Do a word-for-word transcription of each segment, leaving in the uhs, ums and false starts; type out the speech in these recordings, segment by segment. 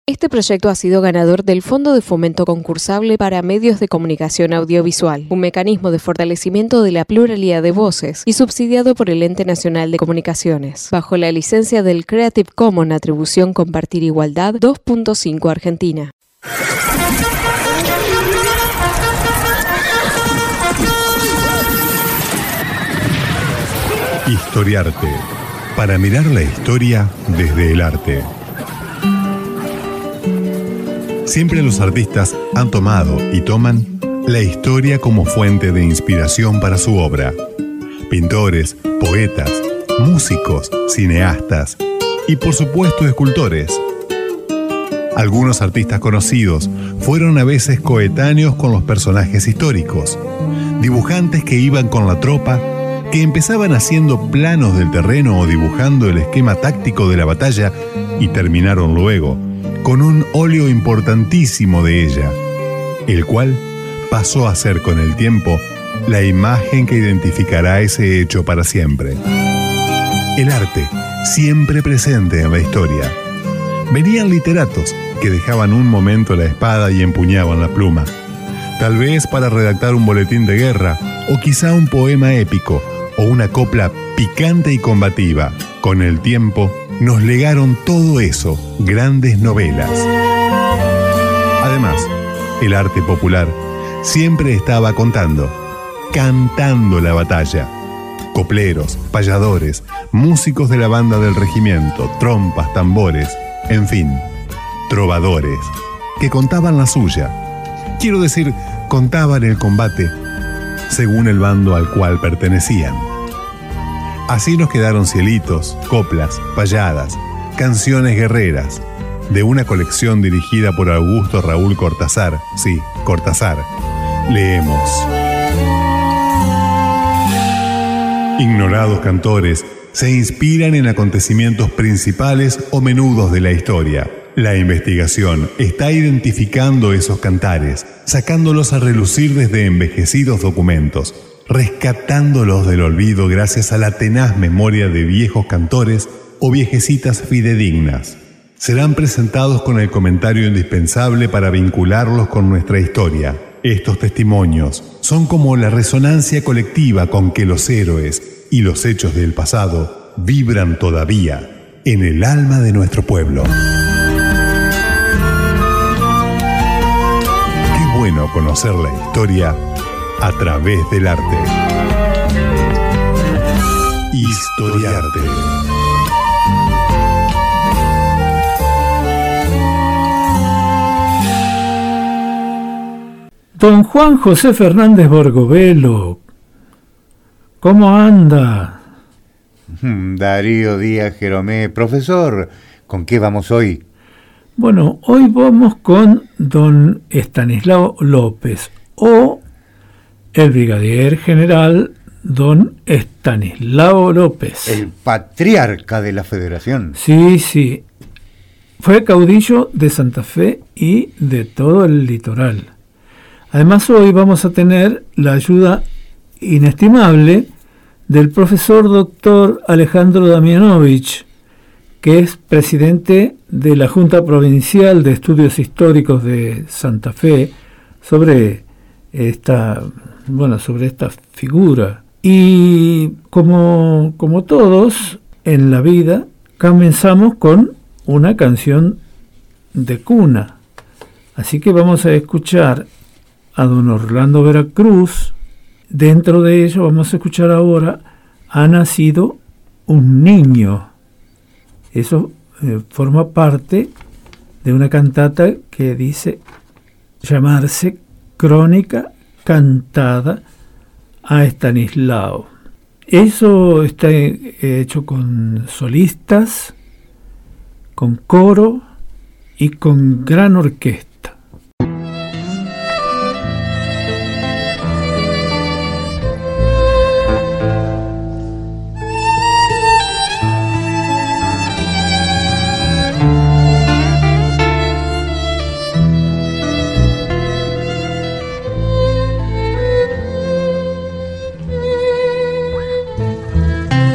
Este proyecto ha sido ganador del Fondo de Fomento Concursable para Medios de Comunicación Audiovisual, un mecanismo de fortalecimiento de la pluralidad de voces y subsidiado por el Ente Nacional de Comunicaciones, bajo la licencia del Creative Commons Atribución Compartir Igualdad dos punto cinco Argentina. Historiarte, para mirar la historia desde el arte. Siempre los artistas han tomado y toman la historia como fuente de inspiración para su obra. Pintores, poetas, músicos, cineastas y por supuesto escultores. Algunos artistas conocidos fueron a veces coetáneos con los personajes históricos, dibujantes que iban con la tropa, que empezaban haciendo planos del terreno o dibujando el esquema táctico de la batalla y terminaron luego con un óleo importantísimo de ella, el cual pasó a ser con el tiempo la imagen que identificará ese hecho para siempre. El arte, siempre presente en la historia. Venían literatos que dejaban un momento la espada y empuñaban la pluma, tal vez para redactar un boletín de guerra o quizá un poema épico o una copla picante y combativa. Con el tiempo nos legaron todo eso, grandes novelas. Además, el arte popular siempre estaba contando, cantando la batalla. Copleros, payadores, músicos de la banda del regimiento, trompas, tambores, en fin, trovadores, que contaban la suya. Quiero decir, contaban el combate según el bando al cual pertenecían. Así nos quedaron cielitos, coplas, payadas, canciones guerreras, de una colección dirigida por Augusto Raúl Cortázar. Sí, Cortázar. Leemos. Ignorados cantores se inspiran en acontecimientos principales o menudos de la historia. La investigación está identificando esos cantares, sacándolos a relucir desde envejecidos documentos, rescatándolos del olvido gracias a la tenaz memoria de viejos cantores o viejecitas fidedignas. Serán presentados con el comentario indispensable para vincularlos con nuestra historia. Estos testimonios son como la resonancia colectiva con que los héroes y los hechos del pasado vibran todavía en el alma de nuestro pueblo. Qué bueno conocer la historia a través del arte. Historiarte. Don Juan José Fernández Borgovelo, ¿cómo anda? Darío Díaz Jeromé. Profesor, ¿con qué vamos hoy? Bueno, hoy vamos con don Estanislao López, o el brigadier general don Estanislao López. El patriarca de la Federación. Sí, sí. Fue caudillo de Santa Fe y de todo el litoral. Además, hoy vamos a tener la ayuda inestimable del profesor doctor Alejandro Damianovich, que es presidente de la Junta Provincial de Estudios Históricos de Santa Fe, sobre esta, bueno, sobre esta figura. Y como, como todos en la vida, comenzamos con una canción de cuna. Así que vamos a escuchar a don Orlando Veracruz. Dentro de ello vamos a escuchar ahora Ha nacido un niño. Eso eh, forma parte de una cantata que dice llamarse Crónica cantada a Estanislao. Eso está hecho con solistas, con coro y con gran orquesta.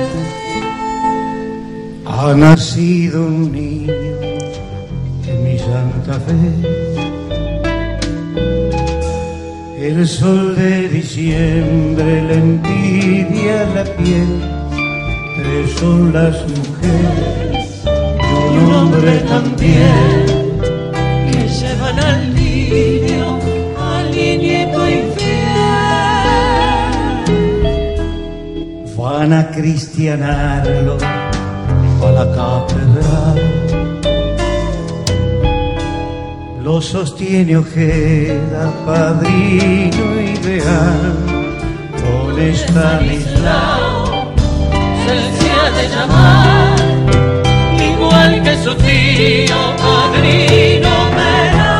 Ha nacido un niño en mis Santa Fe. El sol de diciembre le envidia la piel, tres son las mujeres y un hombre también, que llevan al niño, al niñito infiel. Van a cristianarlo a la catedral. Lo sostiene Ojeda, padrino ideal, con Estanislao Se ha de llamar, igual que su tío, padrino Peral.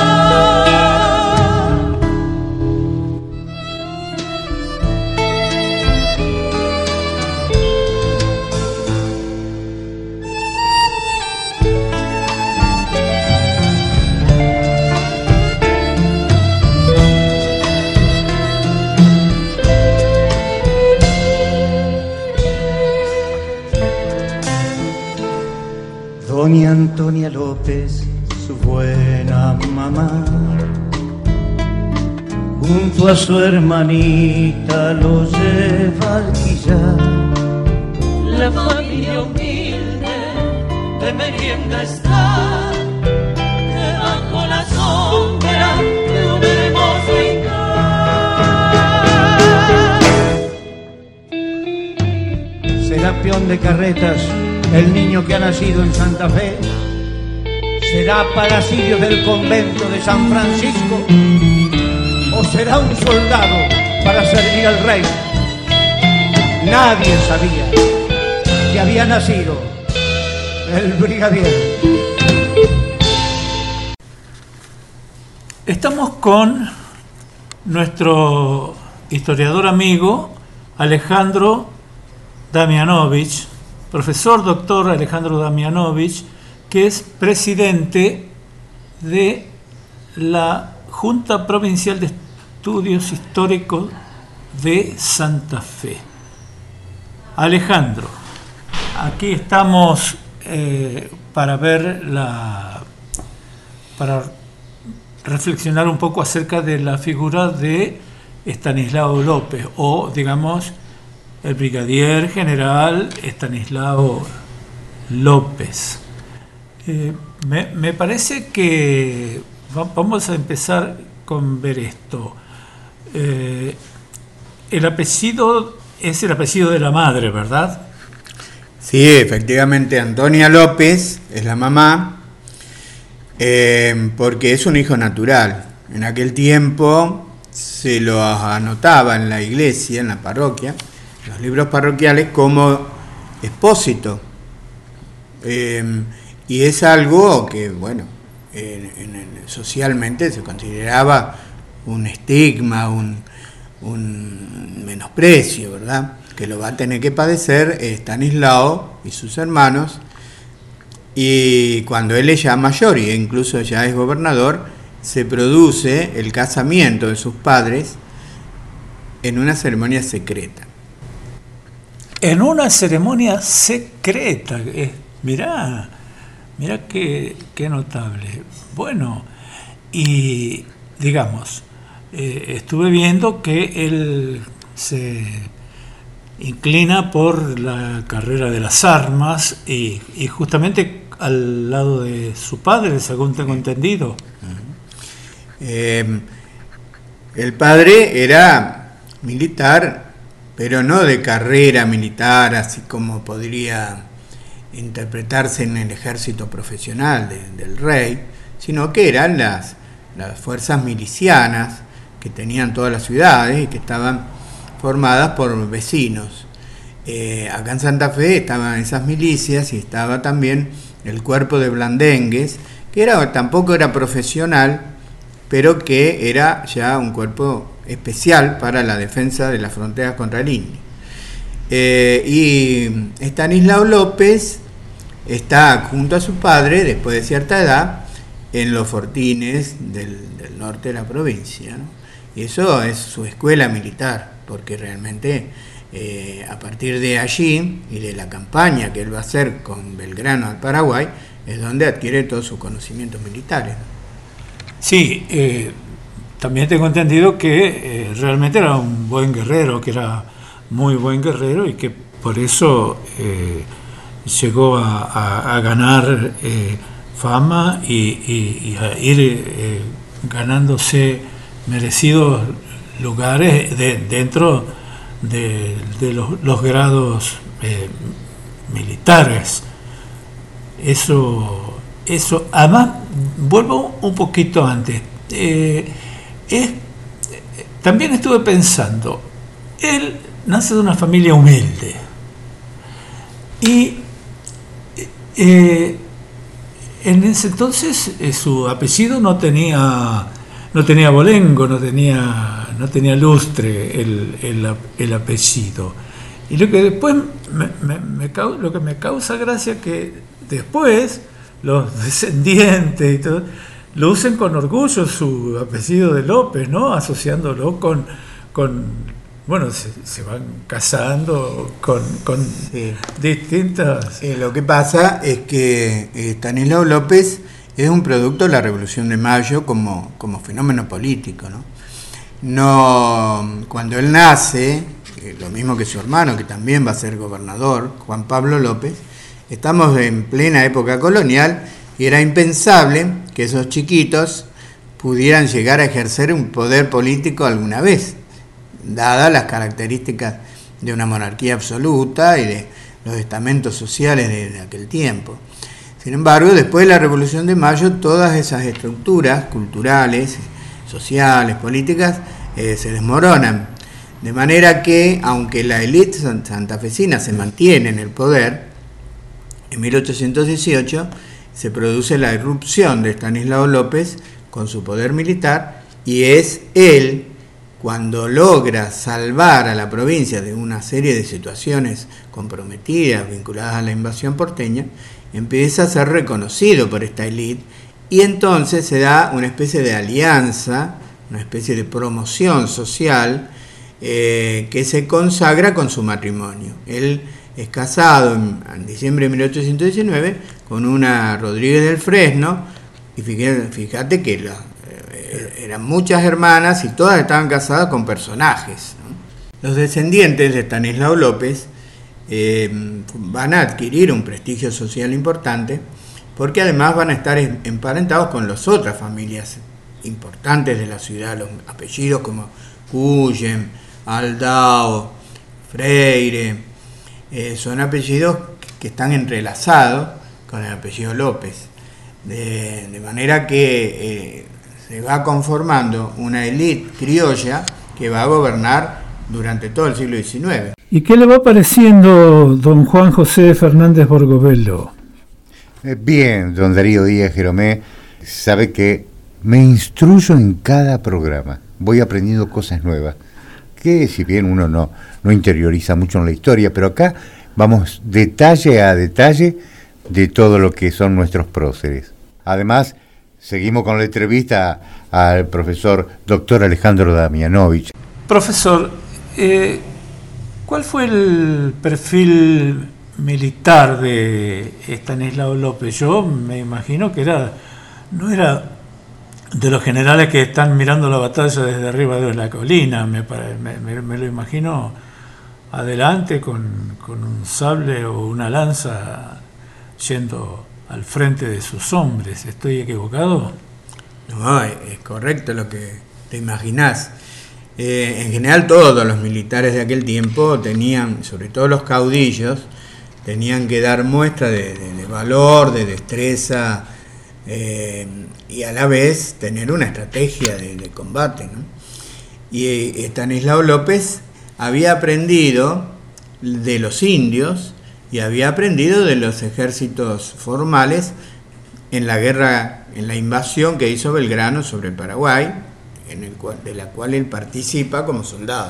Doña Antonia López, su buena mamá, junto a su hermanita lo lleva al quillar. La familia humilde de merienda está, debajo la sombra de un hermoso himlar. Será peón de carretas el niño que ha nacido en Santa Fe, será parasidio del convento de San Francisco, o será un soldado para servir al rey. Nadie sabía que había nacido el brigadier. Estamos con nuestro historiador amigo Alejandro Damianovich, profesor doctor Alejandro Damianovich, que es presidente de la Junta Provincial de Estudios Históricos de Santa Fe. Alejandro, aquí estamos eh, para ver la, para reflexionar un poco acerca de la figura de Estanislao López, o digamos el brigadier general Estanislao López. Eh, me, me parece que va, vamos a empezar con ver esto. Eh, el apellido es el apellido de la madre, ¿verdad? Sí, efectivamente, Antonia López es la mamá, eh, porque es un hijo natural. En aquel tiempo se lo anotaba en la iglesia, en la parroquia, los libros parroquiales, como expósito, eh, y es algo que, bueno, en, en, socialmente se consideraba un estigma, un, un menosprecio, ¿verdad?, que lo va a tener que padecer Estanislao y sus hermanos, y cuando él es ya mayor y incluso ya es gobernador, se produce el casamiento de sus padres en una ceremonia secreta. En una ceremonia secreta. Eh, mirá, mirá qué, qué notable. Bueno, y digamos, eh, estuve viendo que él se inclina por la carrera de las armas y, y justamente al lado de su padre, según tengo entendido. Eh, el padre era militar, pero no de carrera militar, así como podría interpretarse en el ejército profesional de, del rey, sino que eran las, las fuerzas milicianas que tenían todas las ciudades y que estaban formadas por vecinos. Eh, acá en Santa Fe estaban esas milicias y estaba también el cuerpo de blandengues, que era, tampoco era profesional, pero que era ya un cuerpo especial para la defensa de las fronteras contra el indio. Eh, y Estanislao López está junto a su padre, después de cierta edad, en los fortines del, del norte de la provincia, ¿no? Y eso es su escuela militar, porque realmente eh, a partir de allí y de la campaña que él va a hacer con Belgrano al Paraguay, es donde adquiere todos sus conocimientos militares. Sí, eh, también tengo entendido que eh, realmente era un buen guerrero, que era muy buen guerrero y que por eso eh, llegó a, a, a ganar eh, fama y, y, y a ir eh, ganándose merecidos lugares de, dentro de, de los, los grados eh, militares. Eso, eso, además, vuelvo un poquito antes. Eh, es, también estuve pensando, él nace de una familia humilde y eh, en ese entonces eh, su apellido no tenía no tenía bolengo, no tenía no tenía lustre el, el, el apellido. Y lo que después me, me, me, lo que me causa gracia que después los descendientes y todo lo usen con orgullo su apellido de López, ¿no? Asociándolo con, con bueno, se, se van casando con, con sí. distintas... Eh, lo que pasa es que eh, Estanislao López es un producto de la Revolución de Mayo como, como fenómeno político, ¿no? No, cuando él nace, eh, lo mismo que su hermano, que también va a ser gobernador, Juan Pablo López, estamos en plena época colonial y era impensable que esos chiquitos pudieran llegar a ejercer un poder político alguna vez, dadas las características de una monarquía absoluta y de los estamentos sociales de, de aquel tiempo. Sin embargo, después de la Revolución de Mayo, todas esas estructuras culturales, sociales, políticas, eh, se desmoronan. De manera que, aunque la élite santafesina se mantiene en el poder, en mil ochocientos dieciocho se produce la irrupción de Estanislao López con su poder militar, y es él, cuando logra salvar a la provincia de una serie de situaciones comprometidas vinculadas a la invasión porteña, empieza a ser reconocido por esta élite y entonces se da una especie de alianza, una especie de promoción social eh, que se consagra con su matrimonio. Él es casado en, en diciembre de mil ochocientos diecinueve con una Rodríguez del Fresno, y fíjate, fíjate que la, eh, eran muchas hermanas y todas estaban casadas con personajes, ¿no? Los descendientes de Estanislao López eh, van a adquirir un prestigio social importante porque además van a estar emparentados con las otras familias importantes de la ciudad, los apellidos como Cuyen, Aldao, Freire, eh, son apellidos que están entrelazados con el apellido López, de, de manera que eh, se va conformando una élite criolla que va a gobernar durante todo el siglo diecinueve. ¿Y qué le va pareciendo don Juan José Fernández Borgovelo? Eh, bien, don Darío Díaz Jeromé, sabe que me instruyo en cada programa, voy aprendiendo cosas nuevas, que si bien uno no, no interioriza mucho en la historia, pero acá vamos detalle a detalle de todo lo que son nuestros próceres. Además, seguimos con la entrevista al profesor doctor Alejandro Damianovich. Profesor, eh, ¿cuál fue el perfil militar de Estanislao López? Yo me imagino que era no era de los generales que están mirando la batalla desde arriba de la colina, me, me, me, me lo imagino adelante con, con un sable o una lanza yendo al frente de sus hombres. ¿Estoy equivocado? No, es correcto lo que te imaginás. Eh, en general todos los militares de aquel tiempo tenían, sobre todo los caudillos, tenían que dar muestra de, de, de valor, de destreza, eh, y a la vez tener una estrategia de, de combate, ¿no? Y eh, Estanislao López había aprendido de los indios y había aprendido de los ejércitos formales en la guerra, en la invasión que hizo Belgrano sobre el Paraguay, en el cual, de la cual él participa como soldado.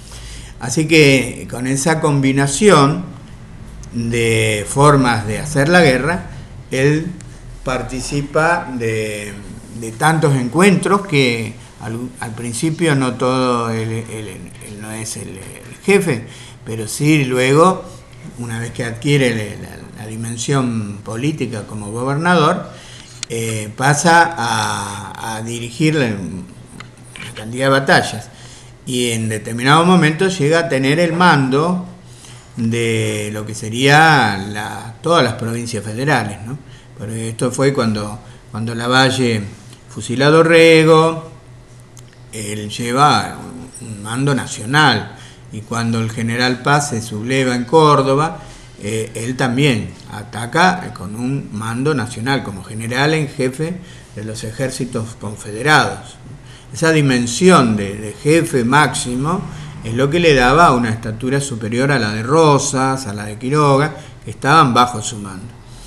Así que con esa combinación de formas de hacer la guerra, él participa de, de tantos encuentros que al, al principio no todo él, él, él no es el, el jefe, pero sí luego, una vez que adquiere la, la dimensión política como gobernador, eh, pasa a, a dirigir la, la cantidad de batallas y en determinado momento llega a tener el mando de lo que sería la, todas las provincias federales, ¿no? Pero esto fue cuando, cuando Lavalle fusila a Dorrego, él lleva un mando nacional, y cuando el general Paz se subleva en Córdoba, eh, él también ataca con un mando nacional, como general en jefe de los ejércitos confederados. Esa dimensión de, de jefe máximo es lo que le daba una estatura superior a la de Rosas, a la de Quiroga, que estaban bajo su mando.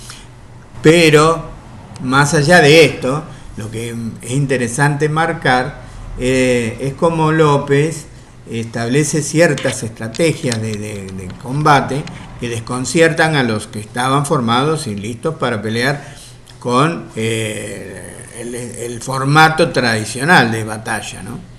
Pero, más allá de esto, lo que es interesante marcar eh, es cómo López establece ciertas estrategias de, de, de combate que desconciertan a los que estaban formados y listos para pelear con eh, el, el formato tradicional de batalla, ¿no?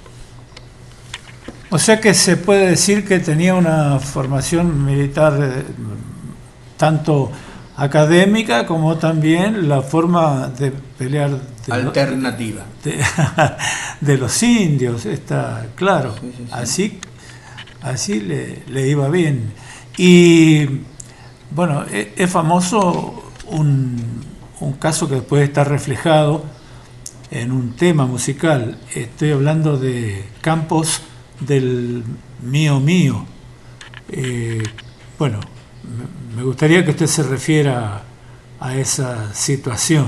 O sea que se puede decir que tenía una formación militar eh, tanto académica como también la forma de pelear de alternativa lo, de, de los indios, está claro. Sí, sí, sí. Así, así le, le iba bien. Y bueno, es, es famoso un, un caso que puede estar reflejado en un tema musical. Estoy hablando de Campos del Mío Mío. Eh, bueno, me gustaría que usted se refiera a esa situación.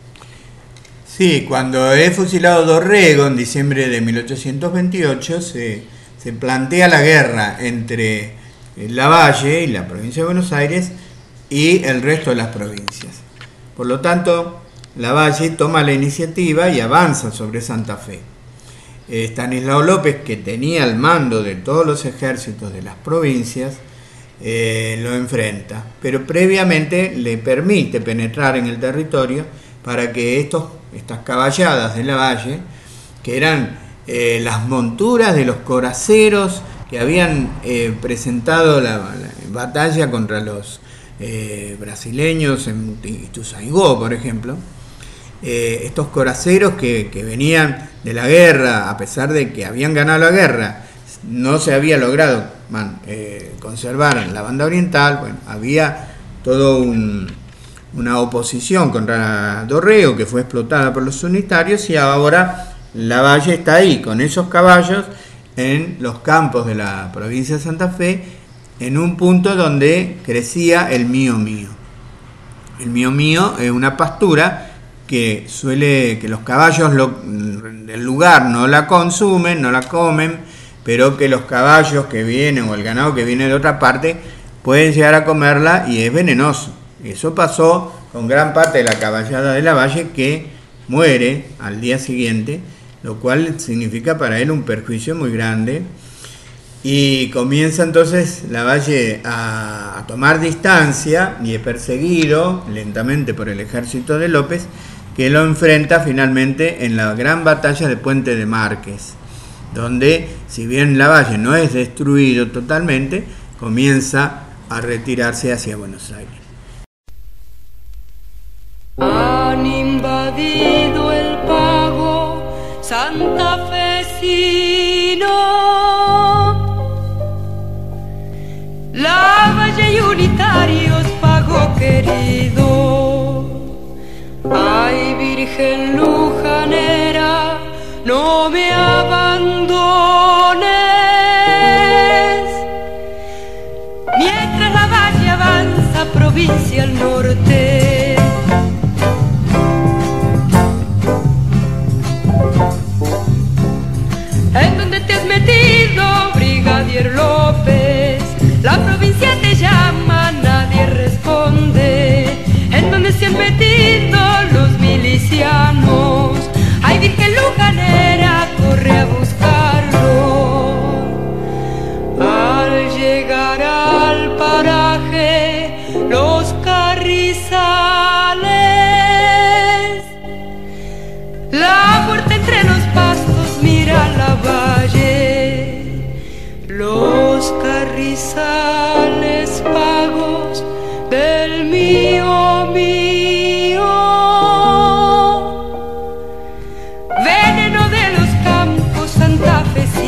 Sí, cuando es fusilado Dorrego en diciembre de mil ochocientos veintiocho se, se plantea la guerra entre Lavalle y la provincia de Buenos Aires y el resto de las provincias. Por lo tanto, Lavalle toma la iniciativa y avanza sobre Santa Fe. Estanislao López, que tenía el mando de todos los ejércitos de las provincias, eh, lo enfrenta, pero previamente le permite penetrar en el territorio para que estos, estas caballadas de Lavalle, que eran eh, las monturas de los coraceros que habían eh, presentado la, la batalla contra los eh, brasileños en Ituzaingó, por ejemplo, eh, estos coraceros que, que venían de la guerra, a pesar de que habían ganado la guerra, no se había logrado man, eh, conservar la banda oriental. Bueno, había todo un, una oposición contra Dorrego que fue explotada por los unitarios, y ahora Lavalle está ahí con esos caballos en los campos de la provincia de Santa Fe, en un punto donde crecía el Mío Mío. El Mío Mío es una pastura que suele que los caballos lo, del lugar no la consumen, no la comen, pero que los caballos que vienen o el ganado que viene de otra parte pueden llegar a comerla, y es venenoso. Eso pasó con gran parte de la caballada de Lavalle, que muere al día siguiente, lo cual significa para él un perjuicio muy grande. Y comienza entonces Lavalle a, a tomar distancia y es perseguido lentamente por el ejército de López, que lo enfrenta finalmente en la gran batalla de Puente de Márquez, donde, si bien Lavalle no es destruido totalmente, comienza a retirarse hacia Buenos Aires. Han invadido el pago santafesino, Lavalle y unitarios, pago querido. Ay, Virgen lujanera, no me abandones. Mientras Lavalle avanza provincia al norte, ¿en dónde te has metido, brigadier López? La provincia te llama, nadie responde. ¿En dónde se han metido los milicianos? Ay, Virgen lujanera, corre a buscarlo. Al llegar al paraje Los Carrizales, la muerte entre los pastos mira Lavalle. Los Carrizales, pagos del mío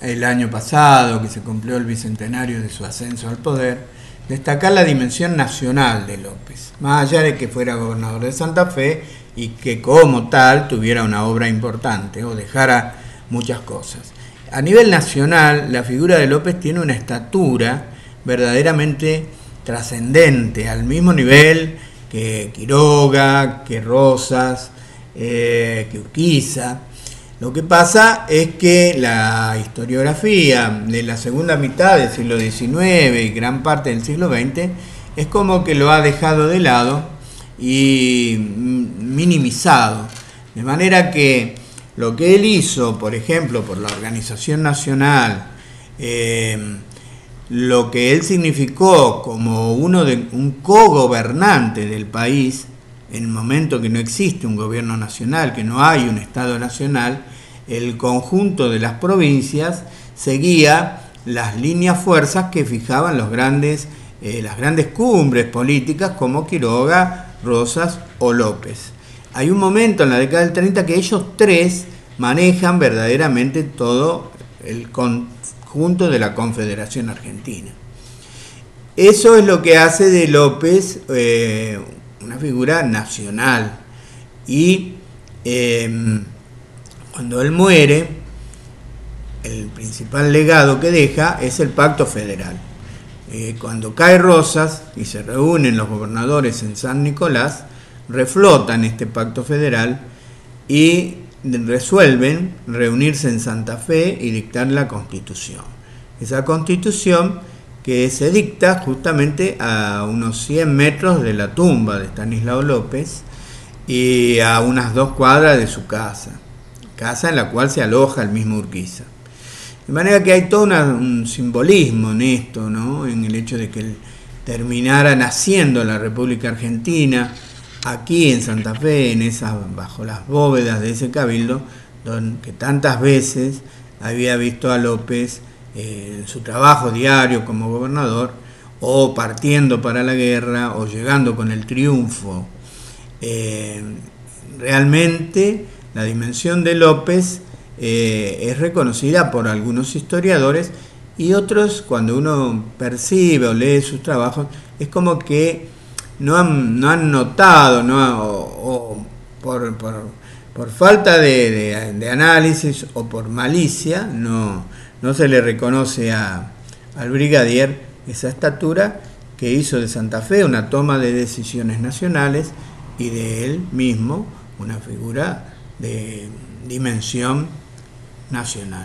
el año pasado, que se cumplió el bicentenario de su ascenso al poder, destacar la dimensión nacional de López, más allá de que fuera gobernador de Santa Fe y que como tal tuviera una obra importante o dejara muchas cosas. A nivel nacional, la figura de López tiene una estatura verdaderamente trascendente, al mismo nivel que Quiroga, que Rosas, eh, que Urquiza. Lo que pasa es que la historiografía de la segunda mitad del siglo diecinueve y gran parte del siglo veinte es como que lo ha dejado de lado y minimizado. De manera que lo que él hizo, por ejemplo, por la Organización Nacional, eh, lo que él significó como uno de un cogobernante del país, en el momento que no existe un gobierno nacional, que no hay un Estado nacional, el conjunto de las provincias seguía las líneas fuerzas que fijaban los grandes, eh, las grandes cumbres políticas como Quiroga, Rosas o López. Hay un momento en la década del treinta que ellos tres manejan verdaderamente todo el conjunto de la Confederación Argentina. Eso es lo que hace de López eh, una figura nacional. Y eh, cuando él muere, el principal legado que deja es el Pacto Federal. Eh, cuando cae Rosas y se reúnen los gobernadores en San Nicolás, reflotan este Pacto Federal y resuelven reunirse en Santa Fe y dictar la Constitución. Esa Constitución que se dicta justamente a unos cien metros de la tumba de Estanislao López y a unas dos cuadras de su casa, casa en la cual se aloja el mismo Urquiza. De manera que hay todo una, un simbolismo en esto, ¿no? En el hecho de que él terminara naciendo la República Argentina, aquí en Santa Fe, en esas, bajo las bóvedas de ese cabildo, donde, que tantas veces había visto a López eh, en su trabajo diario como gobernador, o partiendo para la guerra, o llegando con el triunfo. Eh, realmente la dimensión de López eh, es reconocida por algunos historiadores, y otros, cuando uno percibe o lee sus trabajos, es como que no han, no han notado, ¿no? o, o por, por, por falta de, de, de análisis o por malicia, no, no se le reconoce a, al brigadier esa estatura que hizo de Santa Fe una toma de decisiones nacionales y de él mismo una figura de dimensión nacional.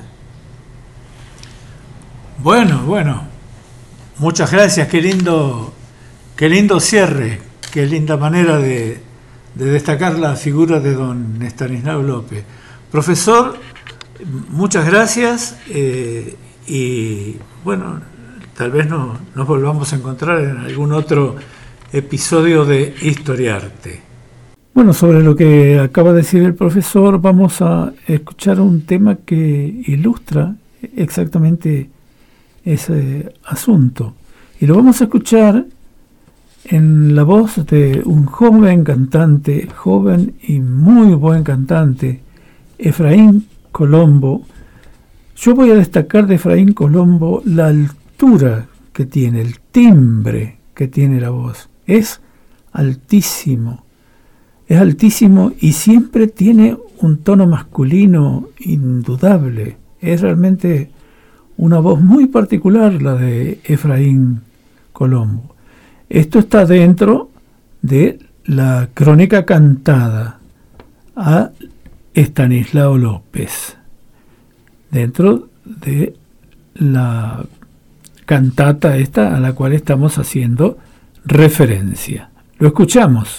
Bueno, bueno, muchas gracias, qué lindo, qué lindo cierre, qué linda manera de, de destacar la figura de don Estanislao López. Profesor, muchas gracias eh, y bueno, tal vez no, nos volvamos a encontrar en algún otro episodio de Historiarte. Bueno, sobre lo que acaba de decir el profesor, vamos a escuchar un tema que ilustra exactamente ese asunto. Y lo vamos a escuchar en la voz de un joven cantante, joven y muy buen cantante, Efraín Colombo. Yo voy a destacar de Efraín Colombo la altura que tiene, el timbre que tiene la voz. Es altísimo, es altísimo y siempre tiene un tono masculino indudable. Es realmente una voz muy particular la de Efraín Colombo. Esto está dentro de la crónica cantada a Estanislao López, dentro de la cantata esta a la cual estamos haciendo referencia. Lo escuchamos.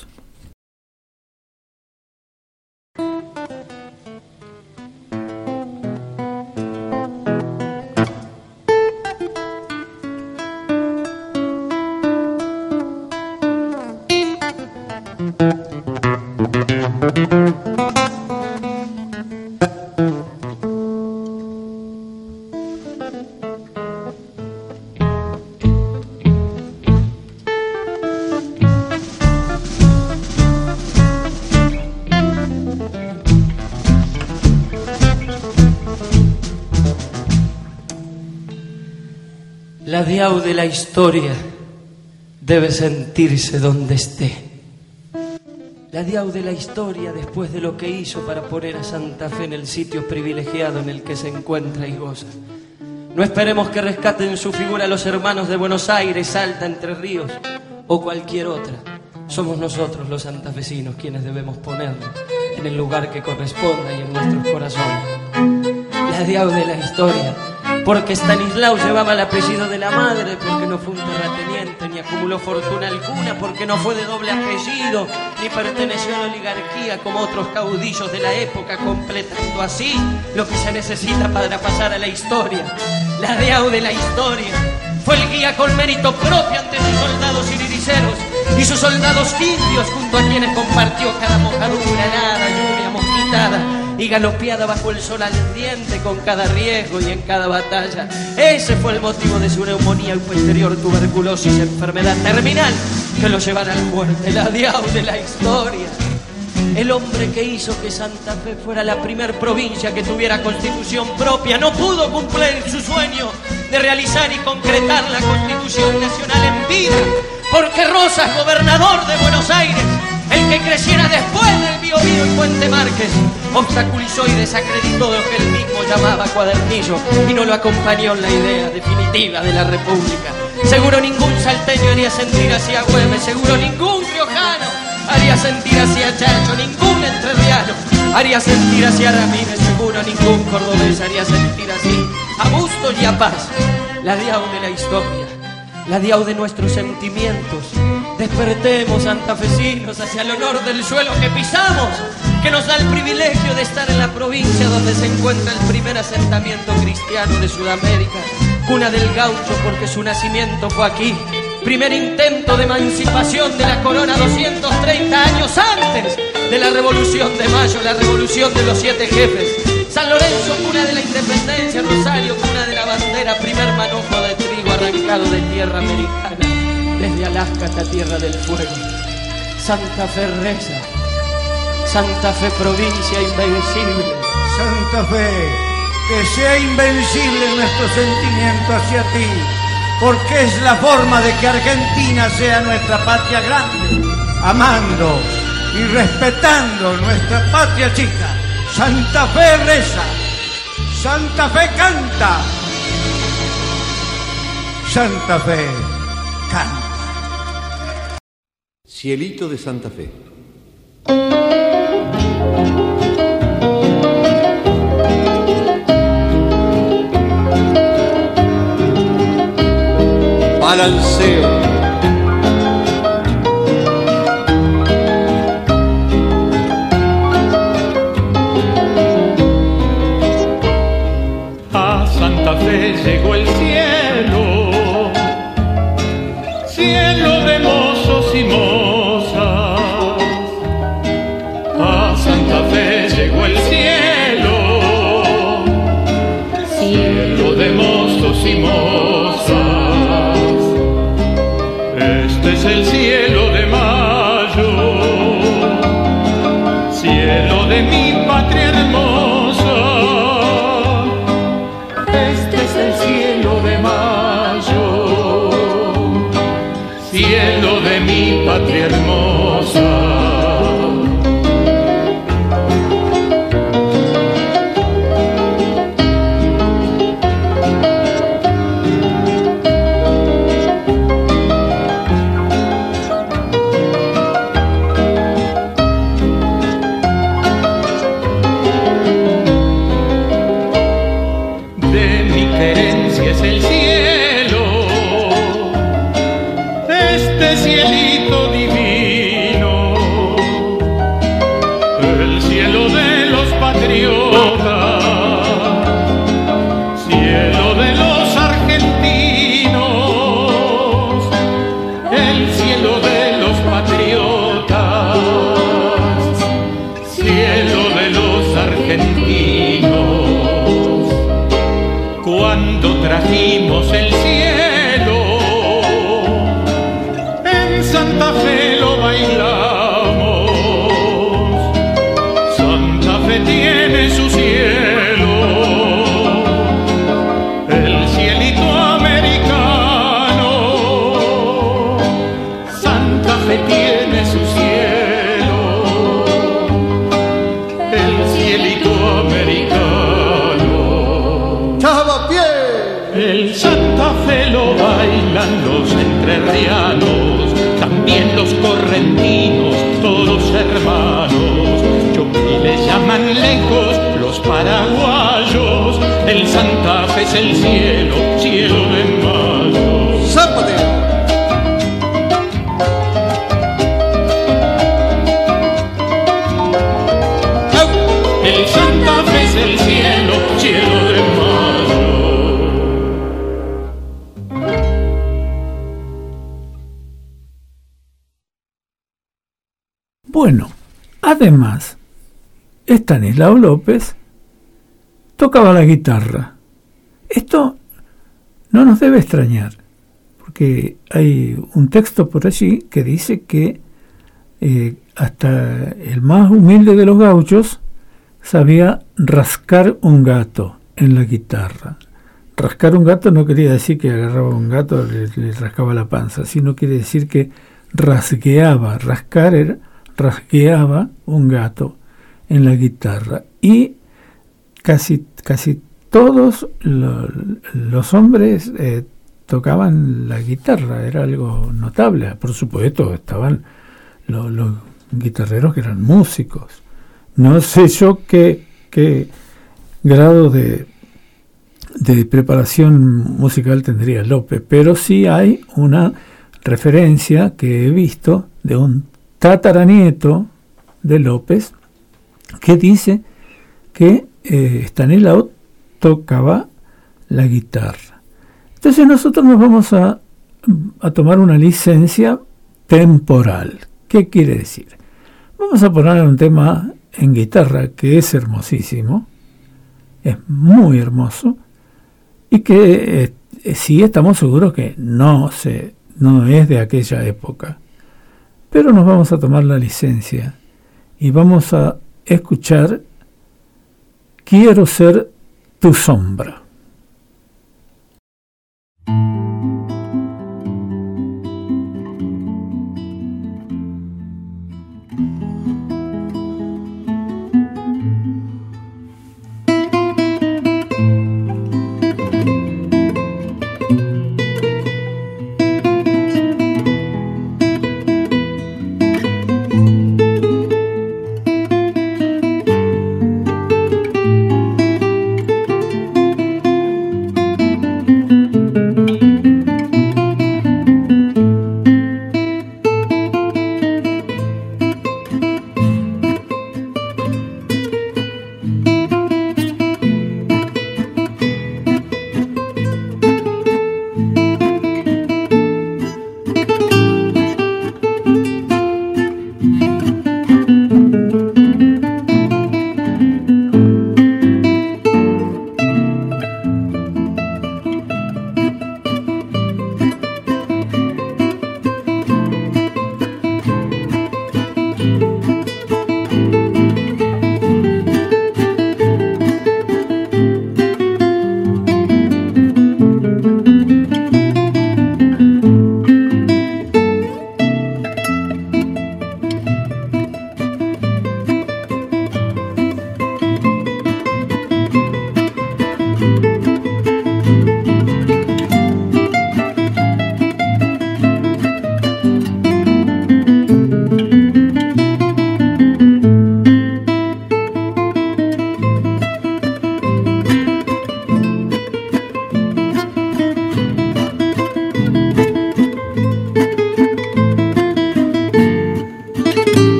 La diau de la historia debe sentirse donde esté. La diau de la historia después de lo que hizo para poner a Santa Fe en el sitio privilegiado en el que se encuentra y goza. No esperemos que rescaten su figura los hermanos de Buenos Aires, Salta, Entre Ríos o cualquier otra. Somos nosotros los santafesinos quienes debemos ponernos en el lugar que corresponda y en nuestros corazones. La diau de la historia, porque Estanislao llevaba el apellido de la madre, porque no fue un terrateniente ni acumuló fortuna alguna, porque no fue de doble apellido ni perteneció a la oligarquía como otros caudillos de la época, completando así lo que se necesita para pasar a la historia. La diau de la historia fue el guía con mérito propio ante sus soldados iririceros y sus soldados indios, junto a quienes compartió cada mojadura, helada, lluvia, mosquitada y galopeada bajo el sol ardiente con cada riesgo y en cada batalla. Ese fue el motivo de su neumonía y posterior tuberculosis, enfermedad terminal que lo llevara al muerte. La diau de la historia, el hombre que hizo que Santa Fe fuera la primer provincia que tuviera constitución propia, no pudo cumplir su sueño de realizar y concretar la Constitución Nacional en vida, porque Rosas, gobernador de Buenos Aires, el que creciera después del Biobío y Puente Márquez, obstaculizó y desacreditó lo que él mismo llamaba cuadernillo y no lo acompañó en la idea definitiva de la República. Seguro ningún salteño haría sentir así a Güemes, seguro ningún riojano haría sentir así a Chacho, ningún entrerriano haría sentir así a Ramírez, seguro ningún cordobés haría sentir así a Bustos y a Paz. La diau de la historia, la diau de nuestros sentimientos. Despertemos, santafesinos, hacia el honor del suelo que pisamos, que nos da el privilegio de estar en la provincia donde se encuentra el primer asentamiento cristiano de Sudamérica, cuna del gaucho porque su nacimiento fue aquí, primer intento de emancipación de la corona doscientos treinta años antes de la Revolución de Mayo, la Revolución de los Siete Jefes. San Lorenzo, cuna de la independencia, Rosario, cuna de la bandera, primer manojo de trigo arrancado de tierra americana, desde Alaska hasta Tierra del Fuego. Santa Fe reza, Santa Fe provincia invencible. Santa Fe, que sea invencible nuestro sentimiento hacia ti, porque es la forma de que Argentina sea nuestra patria grande, amando y respetando nuestra patria chica. Santa Fe reza, Santa Fe canta, Santa Fe canta. Cielito de Santa Fe. Balanceo. A Santa Fe llegó el cielo, cielo de mozos y mozas. A Santa Fe llegó el cielo, cielo de mozos y mozas. Este es el cielo de mayo, cielo de mi patria hermosa. Este es el cielo de mayo, cielo de mi patria hermosa. Trajimos el cielo, en Santa Fe lo bailamos. Santa Fe tiene su cielo, el cielito americano. pampeanos, también los correntinos, todos hermanos. Choquiles llaman lejos los paraguayos, el Santa Fe es el cielo, cielo de mayo. ¡Zapateo! El Santa Fe es el cielo, cielo de mayo. Bueno, además, Estanislao López tocaba la guitarra. Esto no nos debe extrañar, porque hay un texto por allí que dice que eh, hasta el más humilde de los gauchos sabía rascar un gato en la guitarra. Rascar un gato no quería decir que agarraba un gato y le, le rascaba la panza, sino quiere decir que rasgueaba. Rascar era rasgueaba un gato en la guitarra. Y casi, casi todos lo, los hombres eh, tocaban la guitarra, era algo notable. Por supuesto, estaban los, los guitarreros que eran músicos. No sé yo qué, qué grado de, de preparación musical tendría López, pero sí hay una referencia que he visto de un tataranieto de López que dice que eh, Estanislao tocaba la guitarra. Entonces nosotros nos vamos a, a tomar una licencia temporal. ¿Qué quiere decir? Vamos a poner un tema en guitarra que es hermosísimo, es muy hermoso, y que eh, sí estamos seguros que no, se, no es de aquella época, pero nos vamos a tomar la licencia y vamos a escuchar Quiero ser tu sombra.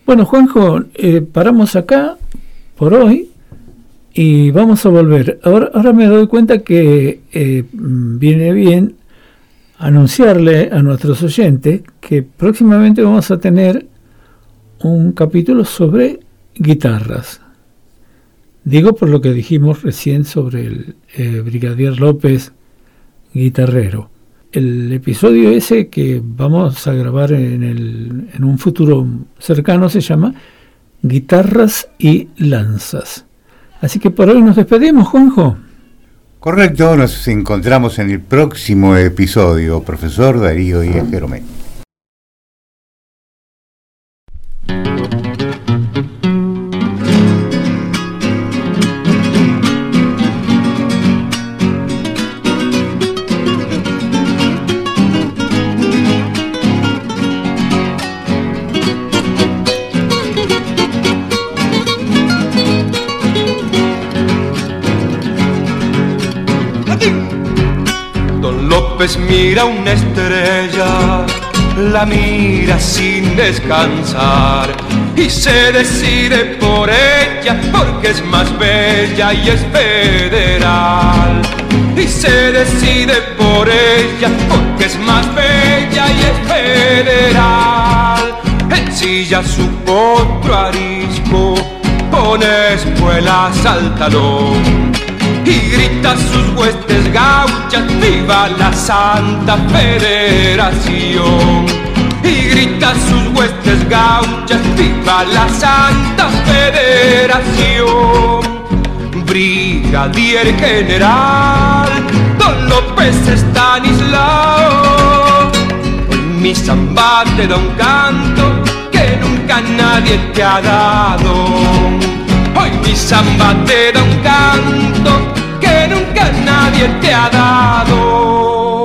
Bueno, Juanjo, eh, paramos acá por hoy y vamos a volver. Ahora, ahora me doy cuenta que eh, viene bien anunciarle a nuestros oyentes que próximamente vamos a tener un capítulo sobre guitarras. Digo por lo que dijimos recién sobre el eh, Brigadier López, guitarrero. El episodio ese que vamos a grabar en, el, en un futuro cercano se llama Guitarras y Lanzas. Así que por hoy nos despedimos, Juanjo. Correcto, nos encontramos en el próximo episodio, profesor Darío Díaz Jeromé. Mira una estrella, la mira sin descansar y se decide por ella porque es más bella y es federal. Y se decide por ella porque es más bella y es federal. Ensilla su potro arisco, pone espuelas al talón y grita a sus huestes gauchas, ¡viva la Santa Federación! Y grita a sus huestes gauchas, ¡viva la Santa Federación! Brigadier General Don López Estanislao, mi samba te da un canto que nunca nadie te ha dado. Hoy mi samba te da un canto que nunca nadie te ha dado.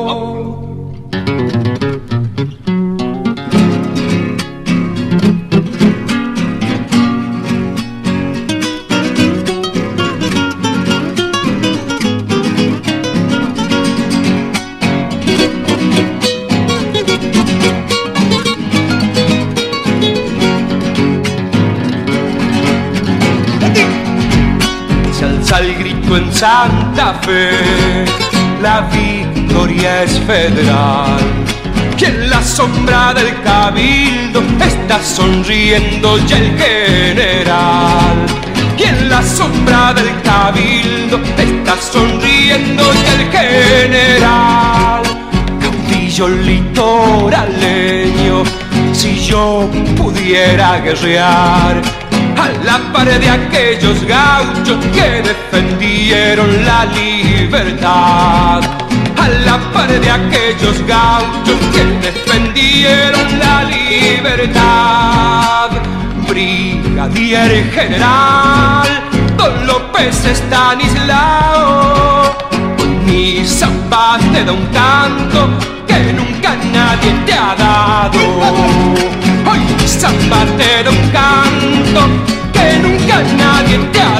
El grito en Santa Fe, la victoria es federal. Y en la sombra del cabildo está sonriendo ya el general. Y en la sombra del cabildo está sonriendo ya el general. Caudillo litoraleño, si yo pudiera guerrear a la par de aquellos gauchos que defendieron la libertad, a la par de aquellos gauchos que defendieron la libertad. Brigadier General Don López Estanislao, con mi samba te da un canto que nunca nadie te ha dado. Hoy mi samba te da un canto que nunca nadie te ha